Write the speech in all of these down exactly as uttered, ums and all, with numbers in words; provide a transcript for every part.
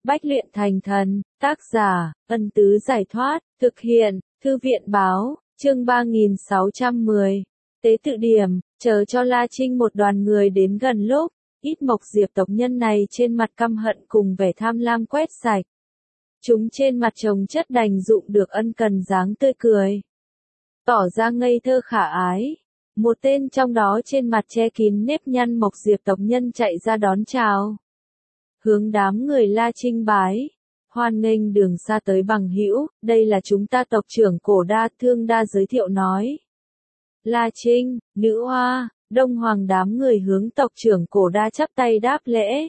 Bách luyện thành thần, tác giả, Ân Tứ Giải Thoát, thực hiện, Thư viện Báo, chương ba nghìn sáu trăm mười. Tế tự điểm, chờ cho La Trinh một đoàn người đến gần lúc, ít Mộc Diệp tộc nhân này trên mặt căm hận cùng vẻ tham lam quét sạch. Chúng trên mặt chồng chất đành dụng được ân cần dáng tươi cười. Tỏ ra ngây thơ khả ái. Một tên trong đó trên mặt che kín nếp nhăn Mộc Diệp tộc nhân chạy ra đón chào. Hướng đám người La Trinh bái. Hoan nghênh đường xa tới bằng hữu, đây là chúng ta tộc trưởng Cổ Đa, Thương Đa giới thiệu nói. La Trinh, nữ hoa, Đông Hoàng đám người hướng tộc trưởng Cổ Đa chắp tay đáp lễ.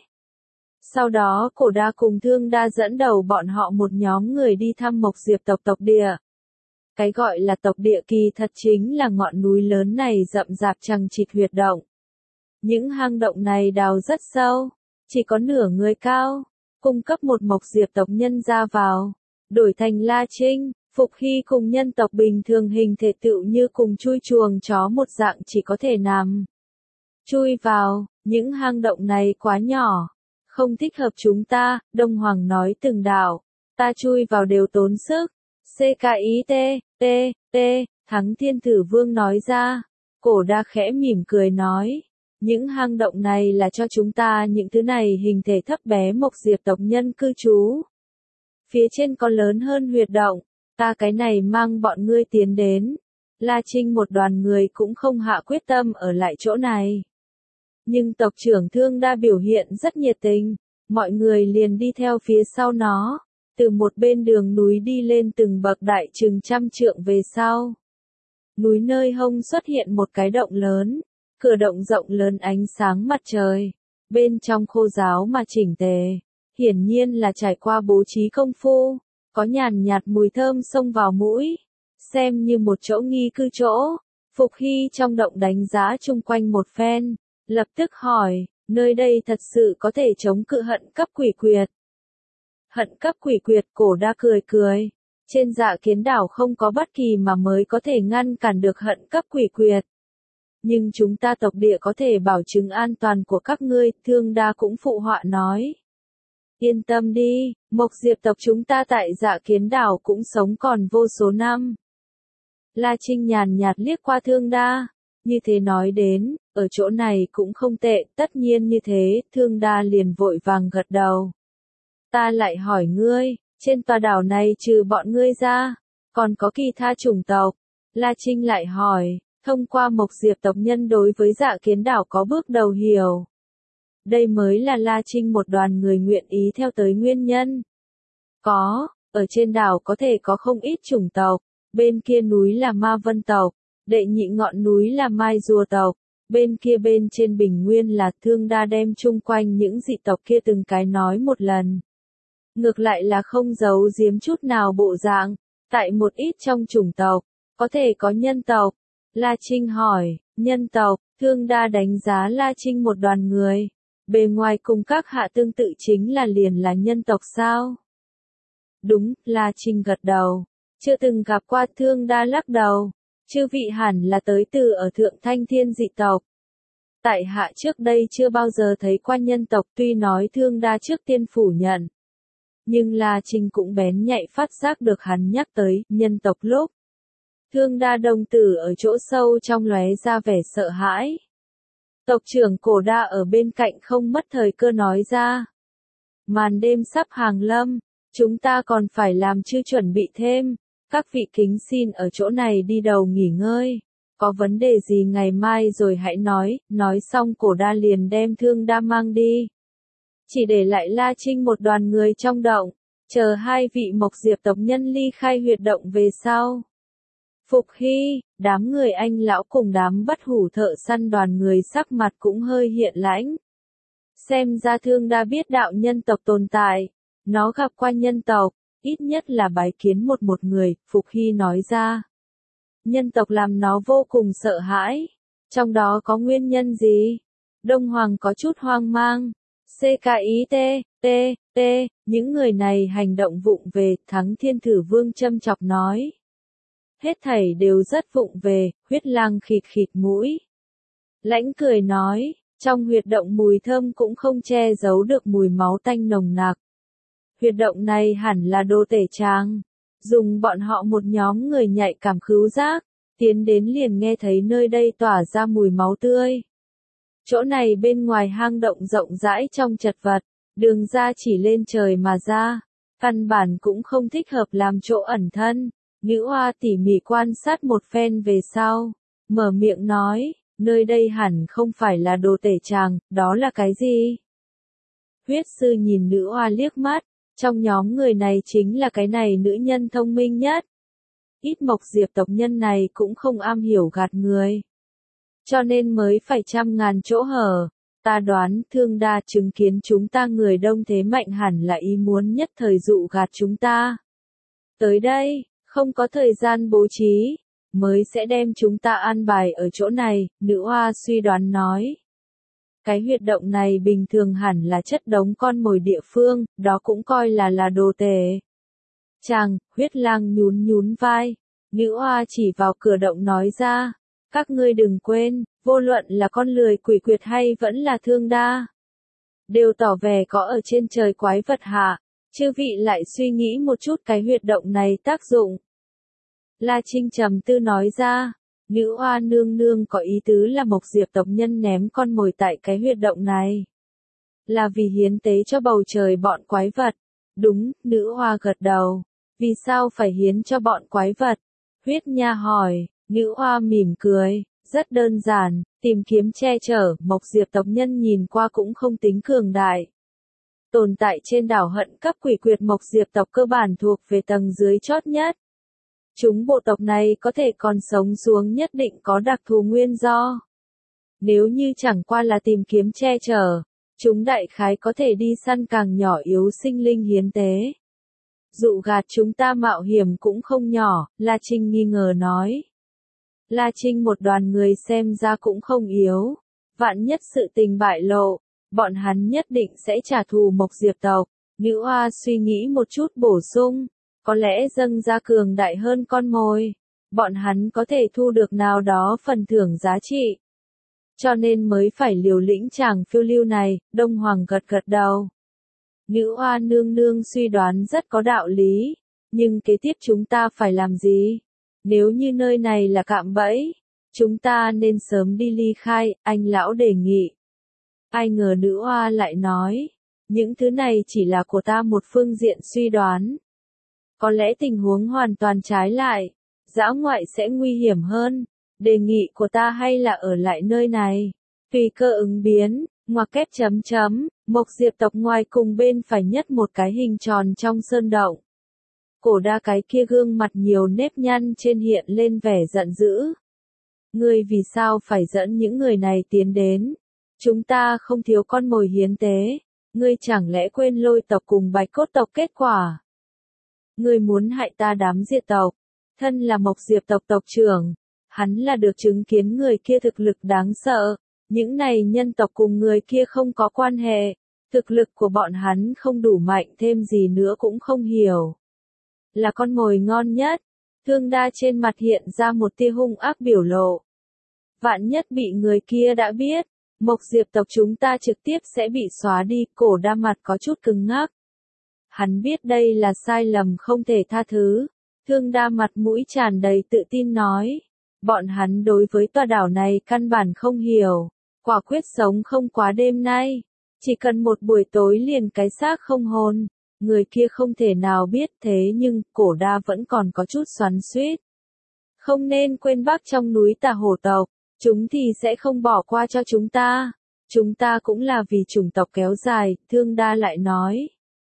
Sau đó Cổ Đa cùng Thương Đa dẫn đầu bọn họ một nhóm người đi thăm Mộc Diệp tộc tộc địa. Cái gọi là tộc địa kỳ thật chính là ngọn núi lớn này rậm rạp chằng chịt huyệt động. Những hang động này đào rất sâu, chỉ có nửa người cao, cung cấp một Mộc Diệp tộc nhân ra vào. Đổi thành La Trinh, Phục Hy cùng nhân tộc bình thường hình thể tựu như cùng chui chuồng chó một dạng chỉ có thể nằm. Chui vào, những hang động này quá nhỏ, không thích hợp chúng ta, Đông Hoàng nói từng đạo, ta chui vào đều tốn sức. C K I T, T, T, Thắng Thiên Tử Vương nói ra. Cổ Đa khẽ mỉm cười nói, những hang động này là cho chúng ta những thứ này hình thể thấp bé Mộc Diệp tộc nhân cư trú. Phía trên có lớn hơn huyệt động, ta cái này mang bọn ngươi tiến đến. La Trinh một đoàn người cũng không hạ quyết tâm ở lại chỗ này. Nhưng tộc trưởng Thương Đa biểu hiện rất nhiệt tình, mọi người liền đi theo phía sau nó. Từ một bên đường núi đi lên từng bậc đại chừng trăm trượng về sau. Núi nơi hông xuất hiện một cái động lớn, cửa động rộng lớn ánh sáng mặt trời, bên trong khô ráo mà chỉnh tề, hiển nhiên là trải qua bố trí công phu, có nhàn nhạt mùi thơm xông vào mũi, xem như một chỗ nghi cư chỗ. Phục Hy trong động đánh giá chung quanh một phen, lập tức hỏi, nơi đây thật sự có thể chống cự hận cấp quỷ quyệt. Hận cấp quỷ quyệt, Cổ Đa cười cười. Trên Dạ Kiến đảo không có bất kỳ mà mới có thể ngăn cản được hận cấp quỷ quyệt. Nhưng chúng ta tộc địa có thể bảo chứng an toàn của các ngươi, Thương Đa cũng phụ họa nói. Yên tâm đi, Mộc Diệp tộc chúng ta tại Dạ Kiến đảo cũng sống còn vô số năm. La Trinh nhàn nhạt liếc qua Thương Đa. Như thế nói đến, ở chỗ này cũng không tệ, tất nhiên như thế, Thương Đa liền vội vàng gật đầu. Ta lại hỏi ngươi, trên tòa đảo này trừ bọn ngươi ra, còn có kỳ tha chủng tộc? La Trinh lại hỏi, thông qua Mộc Diệp tộc nhân đối với Dạ Kiến đảo có bước đầu hiểu. Đây mới là La Trinh một đoàn người nguyện ý theo tới nguyên nhân. Có, ở trên đảo có thể có không ít chủng tộc, bên kia núi là Ma Vân tộc, đệ nhị ngọn núi là Mai Rùa tộc, bên kia bên trên bình nguyên là. Thương Đa đem chung quanh những dị tộc kia từng cái nói một lần. Ngược lại là không giấu giếm chút nào bộ dạng, tại một ít trong chủng tộc, có thể có nhân tộc. La Trinh hỏi, nhân tộc, Thương Đa đánh giá La Trinh một đoàn người, bề ngoài cùng các hạ tương tự chính là liền là nhân tộc sao? Đúng, La Trinh gật đầu, chưa từng gặp qua. Thương Đa lắc đầu, chư vị hẳn là tới từ ở Thượng Thanh Thiên dị tộc. Tại hạ trước đây chưa bao giờ thấy qua nhân tộc, tuy nói Thương Đa trước tiên phủ nhận. Nhưng La Trinh cũng bén nhạy phát giác được hắn nhắc tới nhân tộc lúc. Thương Đa đồng tử ở chỗ sâu trong lóe ra vẻ sợ hãi. Tộc trưởng Cổ Đa ở bên cạnh không mất thời cơ nói ra. Màn đêm sắp hàng lâm, chúng ta còn phải làm chư chuẩn bị thêm. Các vị kính xin ở chỗ này đi đầu nghỉ ngơi. Có vấn đề gì ngày mai rồi hãy nói. Nói xong Cổ Đa liền đem Thương Đa mang đi. Chỉ để lại La Trinh một đoàn người trong động, chờ hai vị Mộc Diệp tộc nhân ly khai huyệt động về sau. Phục Hy, đám người anh lão cùng đám bất hủ thợ săn đoàn người sắc mặt cũng hơi hiện lãnh. Xem ra Thương Đa biết đạo nhân tộc tồn tại, nó gặp qua nhân tộc, ít nhất là bái kiến một một người, Phục Hy nói ra. Nhân tộc làm nó vô cùng sợ hãi, trong đó có nguyên nhân gì? Đông Hoàng có chút hoang mang. C K I T, T, T, những người này hành động vụng về, Thắng Thiên Tử Vương châm chọc nói. Hết thảy đều rất vụng về, huyết lang khịt khịt mũi. Lãnh cười nói, trong huyệt động mùi thơm cũng không che giấu được mùi máu tanh nồng nặc. huyệt động này hẳn là đồ tể tràng. Dùng bọn họ một nhóm người nhạy cảm khứu giác, tiến đến liền nghe thấy nơi đây tỏa ra mùi máu tươi. Chỗ này bên ngoài hang động rộng rãi trong chật vật, đường ra chỉ lên trời mà ra, căn bản cũng không thích hợp làm chỗ ẩn thân. Nữ hoa tỉ mỉ quan sát một phen về sau, mở miệng nói, nơi đây hẳn không phải là đồ tể tràng, đó là cái gì? Huyết sư nhìn nữ hoa liếc mắt, trong nhóm người này chính là cái này nữ nhân thông minh nhất. Ít Mộc Diệp tộc nhân này cũng không am hiểu gạt người, cho nên mới phải trăm ngàn chỗ hở. Ta đoán Thương Đa chứng kiến chúng ta người đông thế mạnh hẳn là ý muốn nhất thời dụ gạt chúng ta. Tới đây, không có thời gian bố trí, mới sẽ đem chúng ta an bài ở chỗ này, nữ hoa suy đoán nói. Cái huyệt động này bình thường hẳn là chất đống con mồi địa phương, đó cũng coi là là đồ tể. Chàng, huyết lang nhún nhún vai, nữ hoa chỉ vào cửa động nói ra, các ngươi đừng quên, vô luận là con lười quỷ quyệt hay vẫn là Thương Đa, đều tỏ vẻ có ở trên trời quái vật hạ, chư vị lại suy nghĩ một chút cái huyệt động này tác dụng. La Trinh trầm tư nói ra, nữ hoa nương nương có ý tứ là Mộc Diệp tộc nhân ném con mồi tại cái huyệt động này, là vì hiến tế cho bầu trời bọn quái vật. Đúng, nữ hoa gật đầu. Vì sao phải hiến cho bọn quái vật? Huyết Nha hỏi. Nữ hoa mỉm cười, rất đơn giản, tìm kiếm che chở. Mộc Diệp tộc nhân nhìn qua cũng không tính cường đại. Tồn tại trên đảo hận cấp quỷ quyệt Mộc Diệp tộc cơ bản thuộc về tầng dưới chót nhất. Chúng bộ tộc này có thể còn sống xuống nhất định có đặc thù nguyên do. Nếu như chẳng qua là tìm kiếm che chở, chúng đại khái có thể đi săn càng nhỏ yếu sinh linh hiến tế. Dụ gạt chúng ta mạo hiểm cũng không nhỏ, La Trinh nghi ngờ nói. La Trinh một đoàn người xem ra cũng không yếu. Vạn nhất sự tình bại lộ, bọn hắn nhất định sẽ trả thù Mộc Diệp tộc. Nữ hoa suy nghĩ một chút bổ sung. Có lẽ dâng ra cường đại hơn con mồi, bọn hắn có thể thu được nào đó phần thưởng giá trị. Cho nên mới phải liều lĩnh chàng phiêu lưu này, Đông Hoàng gật gật đầu. Nữ hoa nương nương suy đoán rất có đạo lý, nhưng kế tiếp chúng ta phải làm gì? Nếu như nơi này là cạm bẫy, chúng ta nên sớm đi ly khai, anh lão đề nghị. Ai ngờ nữ hoa lại nói, những thứ này chỉ là của ta một phương diện suy đoán. Có lẽ tình huống hoàn toàn trái lại, dã ngoại sẽ nguy hiểm hơn, đề nghị của ta hay là ở lại nơi này, tùy cơ ứng biến, ngoặc kép chấm chấm, Mộc Diệp tộc ngoài cùng bên phải nhất một cái hình tròn trong sơn động. Cổ đa cái kia gương mặt nhiều nếp nhăn trên hiện lên vẻ giận dữ. Ngươi vì sao phải dẫn những người này tiến đến? Chúng ta không thiếu con mồi hiến tế, ngươi chẳng lẽ quên Lôi tộc cùng Bạch Cốt tộc kết quả? Ngươi muốn hại ta đám diệt tộc, thân là Mộc Diệp tộc tộc trưởng, hắn là được chứng kiến người kia thực lực đáng sợ, những này nhân tộc cùng người kia không có quan hệ, thực lực của bọn hắn không đủ mạnh thêm gì nữa cũng không hiểu. Là con mồi ngon nhất, Thương Đa trên mặt hiện ra một tia hung ác biểu lộ. Vạn nhất bị người kia đã biết, Mộc Diệp tộc chúng ta trực tiếp sẽ bị xóa đi, cổ đa mặt có chút cứng ngắc. Hắn biết đây là sai lầm không thể tha thứ. Thương Đa mặt mũi tràn đầy tự tin nói. Bọn hắn đối với tòa đảo này căn bản không hiểu. Quả quyết sống không quá đêm nay. Chỉ cần một buổi tối liền cái xác không hồn. Người kia không thể nào biết thế nhưng cổ đa vẫn còn có chút xoắn xuýt. Không nên quên Bắc trong núi Tà Hổ tộc. Chúng thì sẽ không bỏ qua cho chúng ta. Chúng ta cũng là vì chủng tộc kéo dài, Thương Đa lại nói.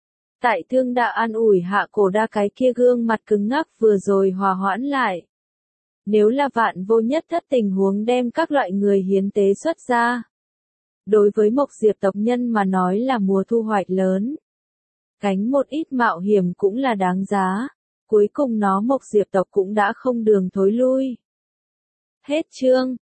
Tại Thương Đa an ủi hạ cổ đa cái kia gương mặt cứng ngắc vừa rồi hòa hoãn lại. Nếu là vạn vô nhất thất tình huống đem các loại người hiến tế xuất ra. Đối với Mộc Diệp tộc nhân mà nói là mùa thu hoạch lớn. Gánh một ít mạo hiểm cũng là đáng giá. Cuối cùng nó Mộc Diệp tộc cũng đã không đường thối lui. Hết chương.